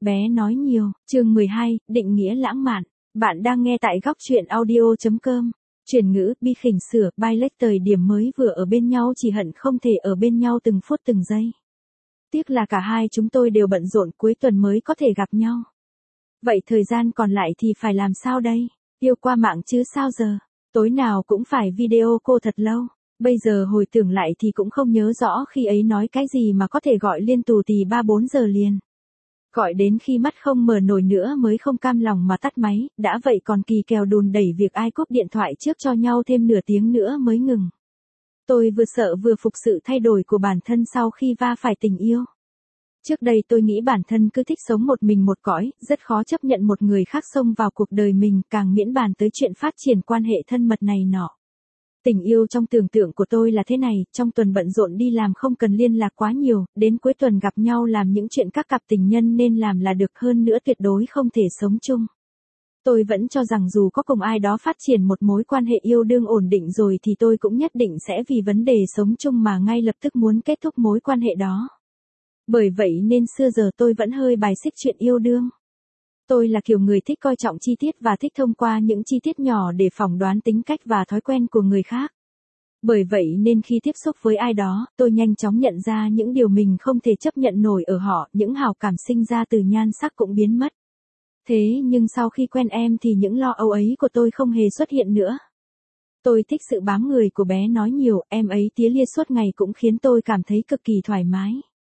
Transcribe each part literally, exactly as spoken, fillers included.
Bé nói nhiều, chương mười hai, định nghĩa lãng mạn. Bạn đang nghe tại góc truyện audio.com. Chuyển ngữ, bi khỉnh sửa, bai lếch thời điểm mới vừa ở bên nhau chỉ hận không thể ở bên nhau từng phút từng giây. Tiếc là cả hai chúng tôi đều bận rộn cuối tuần mới có thể gặp nhau. Vậy thời gian còn lại thì phải làm sao đây? Yêu qua mạng chứ sao giờ? Tối nào cũng phải video cô thật lâu. Bây giờ hồi tưởng lại thì cũng không nhớ rõ khi ấy nói cái gì mà có thể gọi liên tù tì ba bốn giờ liền. Gọi đến khi mắt không mở nổi nữa mới không cam lòng mà tắt máy, đã vậy còn kỳ kèo đùn đẩy việc ai cúp điện thoại trước cho nhau thêm nửa tiếng nữa mới ngừng. Tôi vừa sợ vừa phục sự thay đổi của bản thân sau khi va phải tình yêu. Trước đây tôi nghĩ bản thân cứ thích sống một mình một cõi, rất khó chấp nhận một người khác xông vào cuộc đời mình, càng miễn bàn tới chuyện phát triển quan hệ thân mật này nọ. Tình yêu trong tưởng tượng của tôi là thế này, trong tuần bận rộn đi làm không cần liên lạc quá nhiều, đến cuối tuần gặp nhau làm những chuyện các cặp tình nhân nên làm là được, hơn nữa tuyệt đối không thể sống chung. Tôi vẫn cho rằng dù có cùng ai đó phát triển một mối quan hệ yêu đương ổn định rồi thì tôi cũng nhất định sẽ vì vấn đề sống chung mà ngay lập tức muốn kết thúc mối quan hệ đó. Bởi vậy nên xưa giờ tôi vẫn hơi bài xích chuyện yêu đương. Tôi là kiểu người thích coi trọng chi tiết và thích thông qua những chi tiết nhỏ để phỏng đoán tính cách và thói quen của người khác. Bởi vậy nên khi tiếp xúc với ai đó, tôi nhanh chóng nhận ra những điều mình không thể chấp nhận nổi ở họ, những hào cảm sinh ra từ nhan sắc cũng biến mất. Thế nhưng sau khi quen em thì những lo âu ấy của tôi không hề xuất hiện nữa. Tôi thích sự bám người của bé nói nhiều, em ấy tía lia suốt ngày cũng khiến tôi cảm thấy cực kỳ thoải mái.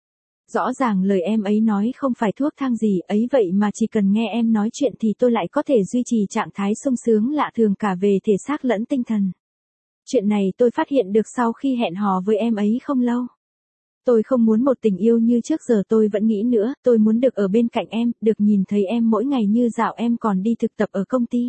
Rõ ràng lời em ấy nói không phải thuốc thang gì ấy vậy mà chỉ cần nghe em nói chuyện thì tôi lại có thể duy trì trạng thái sung sướng lạ thường cả về thể xác lẫn tinh thần. Chuyện này tôi phát hiện được sau khi hẹn hò với em ấy không lâu. Tôi không muốn một tình yêu như trước giờ tôi vẫn nghĩ nữa, tôi muốn được ở bên cạnh em, được nhìn thấy em mỗi ngày như dạo em còn đi thực tập ở công ty.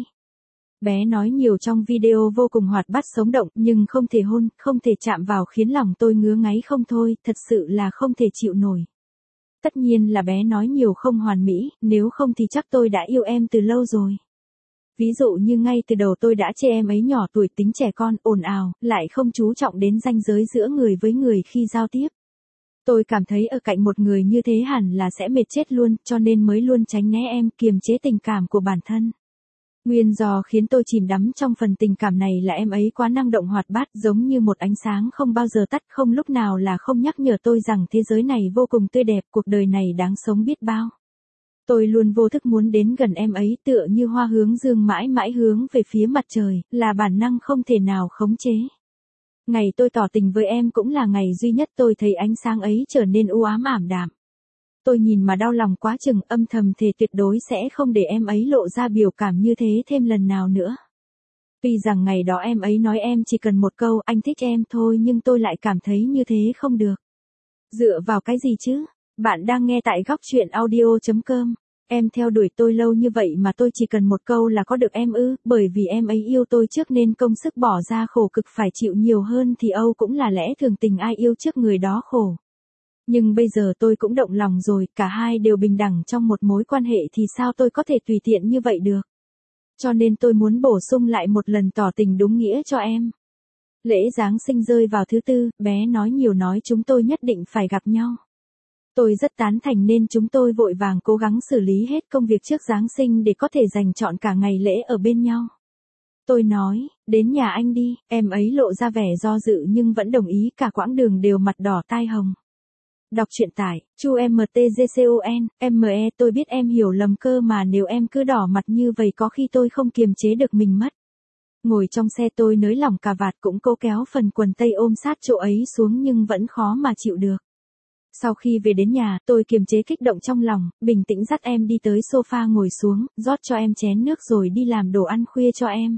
Bé nói nhiều trong video vô cùng hoạt bát sống động nhưng không thể hôn, không thể chạm vào khiến lòng tôi ngứa ngáy không thôi, thật sự là không thể chịu nổi. Tất nhiên là bé nói nhiều không hoàn mỹ, nếu không thì chắc tôi đã yêu em từ lâu rồi. Ví dụ như ngay từ đầu tôi đã chê em ấy nhỏ tuổi tính trẻ con, ồn ào, lại không chú trọng đến ranh giới giữa người với người khi giao tiếp. Tôi cảm thấy ở cạnh một người như thế hẳn là sẽ mệt chết luôn, cho nên mới luôn tránh né em, kiềm chế tình cảm của bản thân. Nguyên do khiến tôi chìm đắm trong phần tình cảm này là em ấy quá năng động hoạt bát, giống như một ánh sáng không bao giờ tắt, không lúc nào là không nhắc nhở tôi rằng thế giới này vô cùng tươi đẹp, cuộc đời này đáng sống biết bao. Tôi luôn vô thức muốn đến gần em ấy, tựa như hoa hướng dương mãi mãi hướng về phía mặt trời, là bản năng không thể nào khống chế. Ngày tôi tỏ tình với em cũng là ngày duy nhất tôi thấy ánh sáng ấy trở nên u ám ảm đạm. Tôi nhìn mà đau lòng quá chừng, âm thầm thề tuyệt đối sẽ không để em ấy lộ ra biểu cảm như thế thêm lần nào nữa. Tuy rằng ngày đó em ấy nói em chỉ cần một câu anh thích em thôi nhưng tôi lại cảm thấy như thế không được. Dựa vào cái gì chứ? Bạn đang nghe tại góc truyện audio.com. Em theo đuổi tôi lâu như vậy mà tôi chỉ cần một câu là có được em ư? Bởi vì em ấy yêu tôi trước nên công sức bỏ ra khổ cực phải chịu nhiều hơn thì âu cũng là lẽ thường tình, ai yêu trước người đó khổ. Nhưng bây giờ tôi cũng động lòng rồi, cả hai đều bình đẳng trong một mối quan hệ thì sao tôi có thể tùy tiện như vậy được. Cho nên tôi muốn bổ sung lại một lần tỏ tình đúng nghĩa cho em. Lễ Giáng sinh rơi vào thứ tư, bé nói nhiều nói chúng tôi nhất định phải gặp nhau. Tôi rất tán thành nên chúng tôi vội vàng cố gắng xử lý hết công việc trước Giáng sinh để có thể dành trọn cả ngày lễ ở bên nhau. Tôi nói, đến nhà anh đi, em ấy lộ ra vẻ do dự nhưng vẫn đồng ý, cả quãng đường đều mặt đỏ tai hồng. Đọc truyện tải, chu em tê giê con, em e tôi biết em hiểu lầm cơ mà nếu em cứ đỏ mặt như vậy có khi tôi không kiềm chế được mình mất. Ngồi trong xe tôi nới lỏng cà vạt cũng cố kéo phần quần tây ôm sát chỗ ấy xuống nhưng vẫn khó mà chịu được. Sau khi về đến nhà, tôi kiềm chế kích động trong lòng, bình tĩnh dắt em đi tới sofa ngồi xuống, rót cho em chén nước rồi đi làm đồ ăn khuya cho em.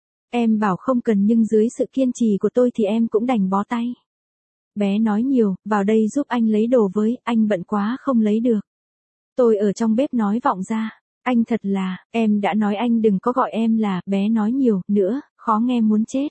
Em bảo không cần nhưng dưới sự kiên trì của tôi thì em cũng đành bó tay. Bé nói nhiều, vào đây giúp anh lấy đồ với, anh bận quá không lấy được. Tôi ở trong bếp nói vọng ra, anh thật là, em đã nói anh đừng có gọi em là, bé nói nhiều, nữa, khó nghe muốn chết.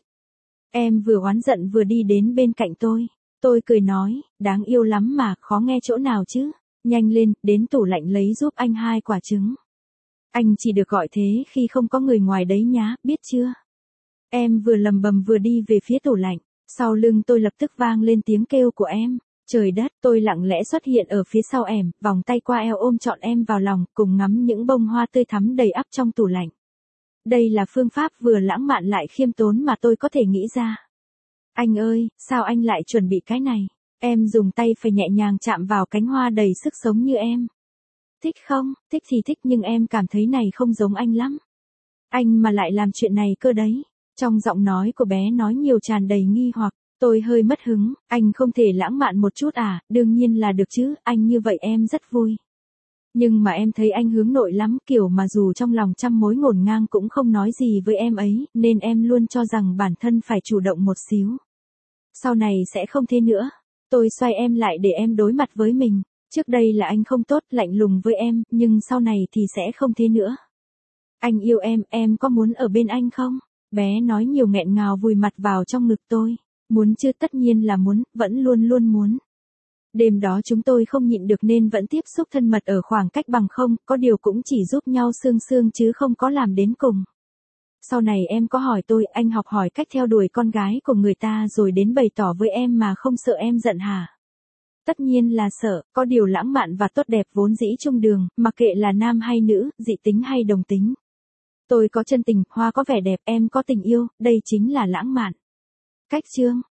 Em vừa oán giận vừa đi đến bên cạnh tôi. Tôi cười nói, đáng yêu lắm mà, khó nghe chỗ nào chứ. Nhanh lên, đến tủ lạnh lấy giúp anh hai quả trứng. Anh chỉ được gọi thế khi không có người ngoài đấy nhá, biết chưa? Em vừa lầm bầm vừa đi về phía tủ lạnh. Sau lưng tôi lập tức vang lên tiếng kêu của em. Trời đất, tôi lặng lẽ xuất hiện ở phía sau em, vòng tay qua eo ôm trọn em vào lòng, cùng ngắm những bông hoa tươi thắm đầy ắp trong tủ lạnh. Đây là phương pháp vừa lãng mạn lại khiêm tốn mà tôi có thể nghĩ ra. Anh ơi, sao anh lại chuẩn bị cái này? Em dùng tay phải nhẹ nhàng chạm vào cánh hoa đầy sức sống như em. Thích không? Thích thì thích nhưng em cảm thấy này không giống anh lắm. Anh mà lại làm chuyện này cơ đấy. Trong giọng nói của bé nói nhiều tràn đầy nghi hoặc. Tôi hơi mất hứng, anh không thể lãng mạn một chút à, đương nhiên là được chứ, anh như vậy em rất vui. Nhưng mà em thấy anh hướng nội lắm, kiểu mà dù trong lòng trăm mối ngổn ngang cũng không nói gì với em ấy, nên em luôn cho rằng bản thân phải chủ động một xíu. Sau này sẽ không thế nữa. Tôi xoay em lại để em đối mặt với mình. Trước đây là anh không tốt, lạnh lùng với em, nhưng sau này thì sẽ không thế nữa. Anh yêu em, em có muốn ở bên anh không? Bé nói nhiều nghẹn ngào vùi mặt vào trong ngực tôi. Muốn chứ, tất nhiên là muốn, vẫn luôn luôn muốn. Đêm đó chúng tôi không nhịn được nên vẫn tiếp xúc thân mật ở khoảng cách bằng không, có điều cũng chỉ giúp nhau sương sương chứ không có làm đến cùng. Sau này em có hỏi tôi, anh học hỏi cách theo đuổi con gái của người ta rồi đến bày tỏ với em mà không sợ em giận hả? Tất nhiên là sợ, có điều lãng mạn và tốt đẹp vốn dĩ chung đường, mặc kệ là nam hay nữ, dị tính hay đồng tính. Tôi có chân tình, hoa có vẻ đẹp, em có tình yêu, đây chính là lãng mạn. Cách chương